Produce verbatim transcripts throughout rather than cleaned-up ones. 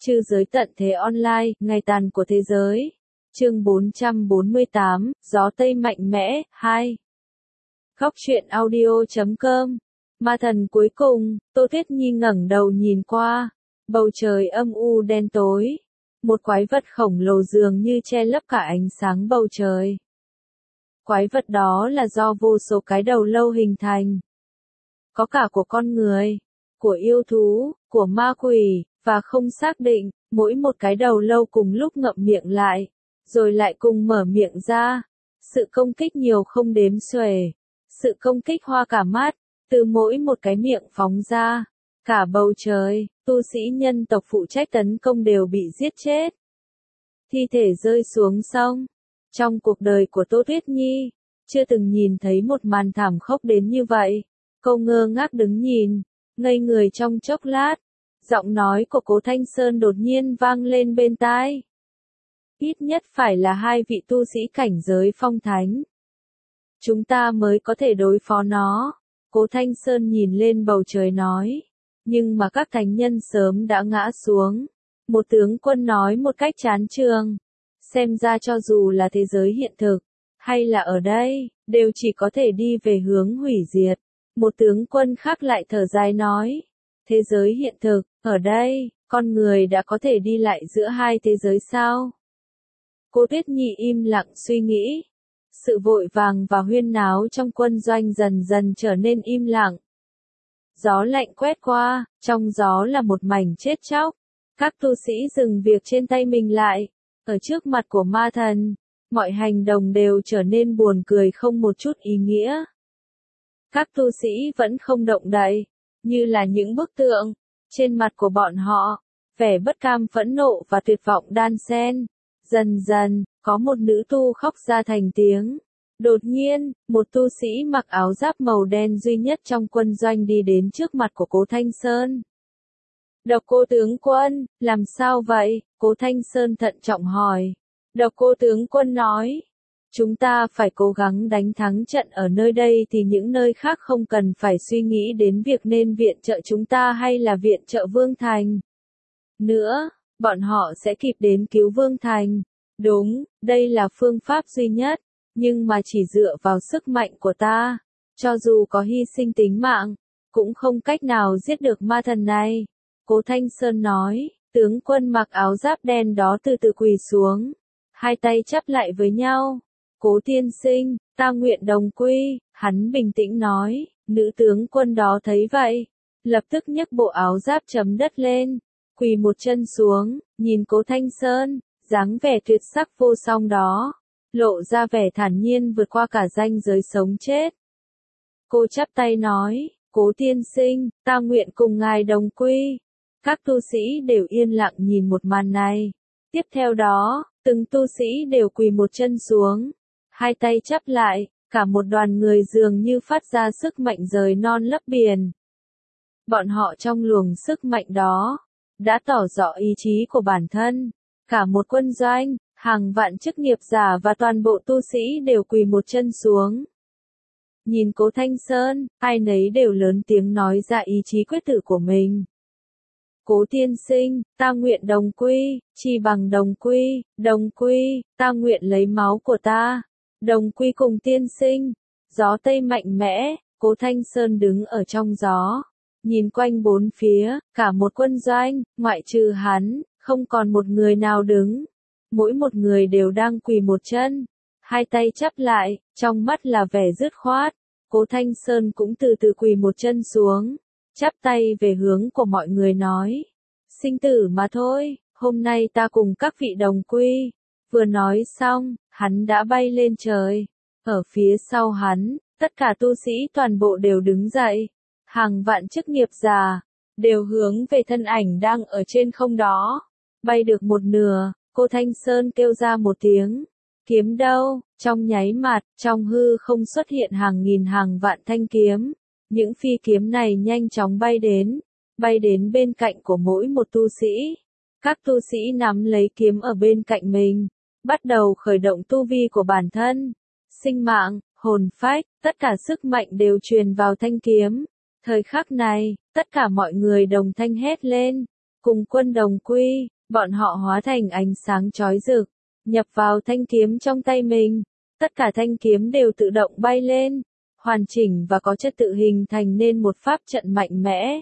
Trư giới tận thế online, ngày tàn của thế giới. Chương bốn trăm bốn mươi tám, Gió Tây mạnh mẽ, hai. Góc truyện audio chấm com. Ma thần cuối cùng, Tô Tuyết Nhi ngẩng đầu nhìn qua. Bầu trời âm u đen tối. Một quái vật khổng lồ dường như che lấp cả ánh sáng bầu trời. Quái vật đó là do vô số cái đầu lâu hình thành. Có cả của con người, của yêu thú, của ma quỷ, và không xác định, mỗi một cái đầu lâu cùng lúc ngậm miệng lại, rồi lại cùng mở miệng ra. Sự công kích nhiều không đếm xuể, sự công kích hoa cả mắt, từ mỗi một cái miệng phóng ra. Cả bầu trời, tu sĩ nhân tộc phụ trách tấn công đều bị giết chết. Thi thể rơi xuống sông. Trong cuộc đời của Tô Tuyết Nhi, chưa từng nhìn thấy một màn thảm khốc đến như vậy. Cô ngơ ngác đứng nhìn, ngây người trong chốc lát. Giọng nói của Cố Thanh Sơn đột nhiên vang lên bên tai. Ít nhất phải là hai vị tu sĩ cảnh giới phong thánh. Chúng ta mới có thể đối phó nó. Cố Thanh Sơn nhìn lên bầu trời nói. Nhưng mà các thánh nhân sớm đã ngã xuống. Một tướng quân nói một cách chán chường. Xem ra cho dù là thế giới hiện thực, hay là ở đây, đều chỉ có thể đi về hướng hủy diệt. Một tướng quân khác lại thở dài nói. Thế giới hiện thực, ở đây, con người đã có thể đi lại giữa hai thế giới sao? Cô Tuyết Nhi im lặng suy nghĩ. Sự vội vàng và huyên náo trong quân doanh dần dần trở nên im lặng. Gió lạnh quét qua, trong gió là một mảnh chết chóc. Các tu sĩ dừng việc trên tay mình lại. Ở trước mặt của ma thần, mọi hành động đều trở nên buồn cười không một chút ý nghĩa. Các tu sĩ vẫn không động đậy, như là những bức tượng. Trên mặt của bọn họ, vẻ bất cam phẫn nộ và tuyệt vọng đan xen. Dần dần, có một nữ tu khóc ra thành tiếng. Đột nhiên, một tu sĩ mặc áo giáp màu đen duy nhất trong quân doanh đi đến trước mặt của Cố Thanh Sơn. Độc Cô tướng quân, làm sao vậy? Cố Thanh Sơn thận trọng hỏi. Độc Cô tướng quân nói. Chúng ta phải cố gắng đánh thắng trận ở nơi đây thì những nơi khác không cần phải suy nghĩ đến việc nên viện trợ chúng ta hay là viện trợ Vương Thành. Nữa, bọn họ sẽ kịp đến cứu Vương Thành. Đúng, đây là phương pháp duy nhất, nhưng mà chỉ dựa vào sức mạnh của ta, cho dù có hy sinh tính mạng, cũng không cách nào giết được ma thần này. Cố Thanh Sơn nói, tướng quân mặc áo giáp đen đó từ từ quỳ xuống, hai tay chắp lại với nhau. Cố tiên sinh, ta nguyện đồng quy, hắn bình tĩnh nói. Nữ tướng quân đó thấy vậy, lập tức nhấc bộ áo giáp chấm đất lên, quỳ một chân xuống, nhìn Cố Thanh Sơn, dáng vẻ tuyệt sắc vô song đó, lộ ra vẻ thản nhiên vượt qua cả ranh giới sống chết. Cô chắp tay nói, Cố tiên sinh, ta nguyện cùng ngài đồng quy. Các tu sĩ đều yên lặng nhìn một màn này. Tiếp theo đó, từng tu sĩ đều quỳ một chân xuống, hai tay chắp lại, cả một đoàn người dường như phát ra sức mạnh rời non lấp biển. Bọn họ trong luồng sức mạnh đó, đã tỏ rõ ý chí của bản thân. Cả một quân doanh, hàng vạn chức nghiệp giả và toàn bộ tu sĩ đều quỳ một chân xuống. Nhìn Cố Thanh Sơn, ai nấy đều lớn tiếng nói ra ý chí quyết tử của mình. Cố tiên sinh, ta nguyện đồng quy, chỉ bằng đồng quy, đồng quy, ta nguyện lấy máu của ta, đồng quy cùng tiên sinh. Gió Tây mạnh mẽ, Cố Thanh Sơn đứng ở trong gió, nhìn quanh bốn phía, cả một quân doanh, ngoại trừ hắn, không còn một người nào đứng. Mỗi một người đều đang quỳ một chân, hai tay chắp lại, trong mắt là vẻ dứt khoát. Cố Thanh Sơn cũng từ từ quỳ một chân xuống, chắp tay về hướng của mọi người nói. Sinh tử mà thôi, hôm nay ta cùng các vị đồng quy. Vừa nói xong, hắn đã bay lên trời. Ở phía sau hắn, tất cả tu sĩ toàn bộ đều đứng dậy. Hàng vạn chức nghiệp giả, đều hướng về thân ảnh đang ở trên không đó. Bay được một nửa, Cố Thanh Sơn kêu ra một tiếng. Kiếm đâu? Trong nháy mắt, trong hư không xuất hiện hàng nghìn hàng vạn thanh kiếm. Những phi kiếm này nhanh chóng bay đến, bay đến bên cạnh của mỗi một tu sĩ. Các tu sĩ nắm lấy kiếm ở bên cạnh mình, bắt đầu khởi động tu vi của bản thân. Sinh mạng, hồn phách, tất cả sức mạnh đều truyền vào thanh kiếm. Thời khắc này, tất cả mọi người đồng thanh hét lên. Cùng quân đồng quy, bọn họ hóa thành ánh sáng chói rực, nhập vào thanh kiếm trong tay mình. Tất cả thanh kiếm đều tự động bay lên, hoàn chỉnh và có chất tự hình thành nên một pháp trận mạnh mẽ.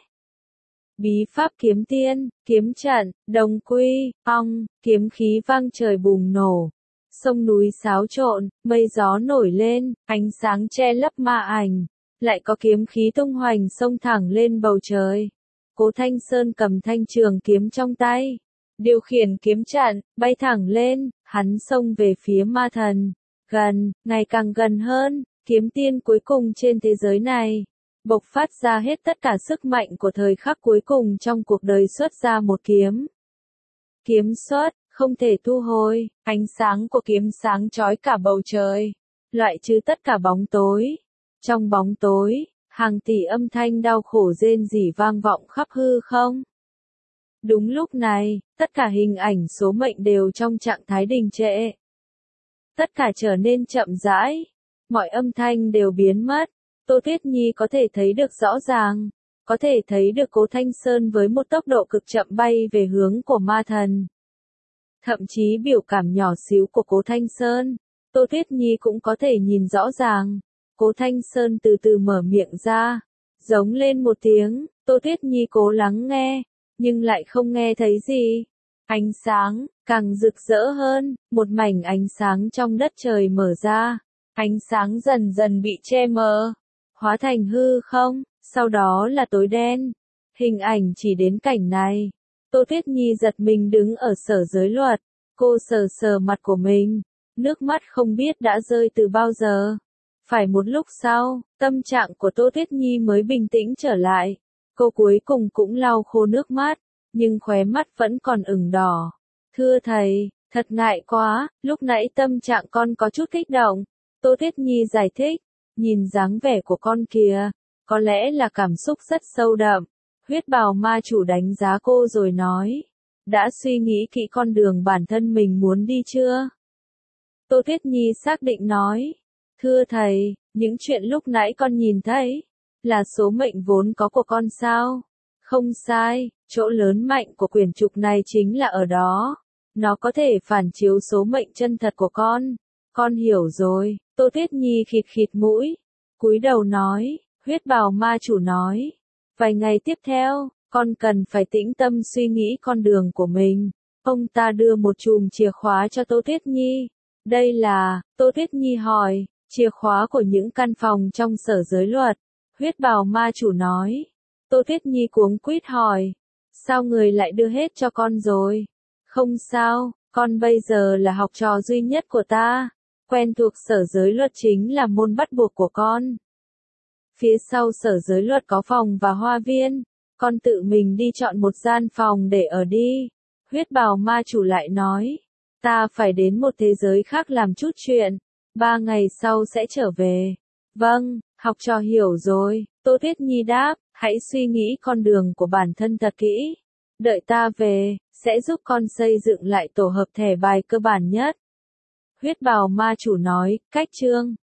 Bí pháp kiếm tiên, kiếm trận, đồng quy, ong, kiếm khí vang trời bùng nổ. Sông núi xáo trộn, mây gió nổi lên, ánh sáng che lấp ma ảnh. Lại có kiếm khí tung hoành xông thẳng lên bầu trời. Cố Thanh Sơn cầm thanh trường kiếm trong tay, điều khiển kiếm trận, bay thẳng lên, hắn xông về phía ma thần. Gần, ngày càng gần hơn, kiếm tiên cuối cùng trên thế giới này. Bộc phát ra hết tất cả sức mạnh của thời khắc cuối cùng trong cuộc đời, xuất ra một kiếm. Kiếm xuất, không thể thu hồi, ánh sáng của kiếm sáng chói cả bầu trời, loại trừ tất cả bóng tối. Trong bóng tối, hàng tỷ âm thanh đau khổ rên rỉ vang vọng khắp hư không. Đúng lúc này, tất cả hình ảnh số mệnh đều trong trạng thái đình trệ. Tất cả trở nên chậm rãi, mọi âm thanh đều biến mất. Tô Tuyết Nhi có thể thấy được rõ ràng, có thể thấy được Cố Thanh Sơn với một tốc độ cực chậm bay về hướng của ma thần. Thậm chí biểu cảm nhỏ xíu của Cố Thanh Sơn, Tô Tuyết Nhi cũng có thể nhìn rõ ràng. Cố Thanh Sơn từ từ mở miệng ra, giống lên một tiếng, Tô Tuyết Nhi cố lắng nghe, nhưng lại không nghe thấy gì. Ánh sáng, càng rực rỡ hơn, một mảnh ánh sáng trong đất trời mở ra, ánh sáng dần dần bị che mờ, hóa thành hư không, sau đó là tối đen. Hình ảnh chỉ đến cảnh này. Tô Tuyết Nhi giật mình đứng ở sở giới luật, cô sờ sờ mặt của mình, nước mắt không biết đã rơi từ bao giờ. Phải một lúc sau, tâm trạng của Tô Tuyết Nhi mới bình tĩnh trở lại. Cô cuối cùng cũng lau khô nước mắt, nhưng khóe mắt vẫn còn ửng đỏ. Thưa thầy, thật ngại quá, lúc nãy tâm trạng con có chút kích động. Tô Tuyết Nhi giải thích, nhìn dáng vẻ của con kìa, có lẽ là cảm xúc rất sâu đậm. Huyết bào ma chủ đánh giá cô rồi nói, đã suy nghĩ kỹ con đường bản thân mình muốn đi chưa? Tô Tuyết Nhi xác định nói, thưa thầy, những chuyện lúc nãy con nhìn thấy, là số mệnh vốn có của con sao? Không sai, chỗ lớn mạnh của quyển trục này chính là ở đó. Nó có thể phản chiếu số mệnh chân thật của con. Con hiểu rồi. Tô Tuyết Nhi khịt khịt mũi, cúi đầu nói. Huyết bào ma chủ nói, vài ngày tiếp theo, con cần phải tĩnh tâm suy nghĩ con đường của mình. Ông ta đưa một chùm chìa khóa cho Tô Tuyết Nhi. Đây là, Tô Tuyết Nhi hỏi, chìa khóa của những căn phòng trong sở giới luật. Huyết bào ma chủ nói. Tô Tuyết Nhi cuống quýt hỏi, sao người lại đưa hết cho con rồi? Không sao, con bây giờ là học trò duy nhất của ta. Quen thuộc sở giới luật chính là môn bắt buộc của con. Phía sau sở giới luật có phòng và hoa viên. Con tự mình đi chọn một gian phòng để ở đi. Huyết bào ma chủ lại nói, ta phải đến một thế giới khác làm chút chuyện. Ba ngày sau sẽ trở về. Vâng, học trò hiểu rồi. Tô Tuyết Nhi đáp, hãy suy nghĩ con đường của bản thân thật kỹ. Đợi ta về, sẽ giúp con xây dựng lại tổ hợp thẻ bài cơ bản nhất. Huyết bào ma chủ nói, cách chương.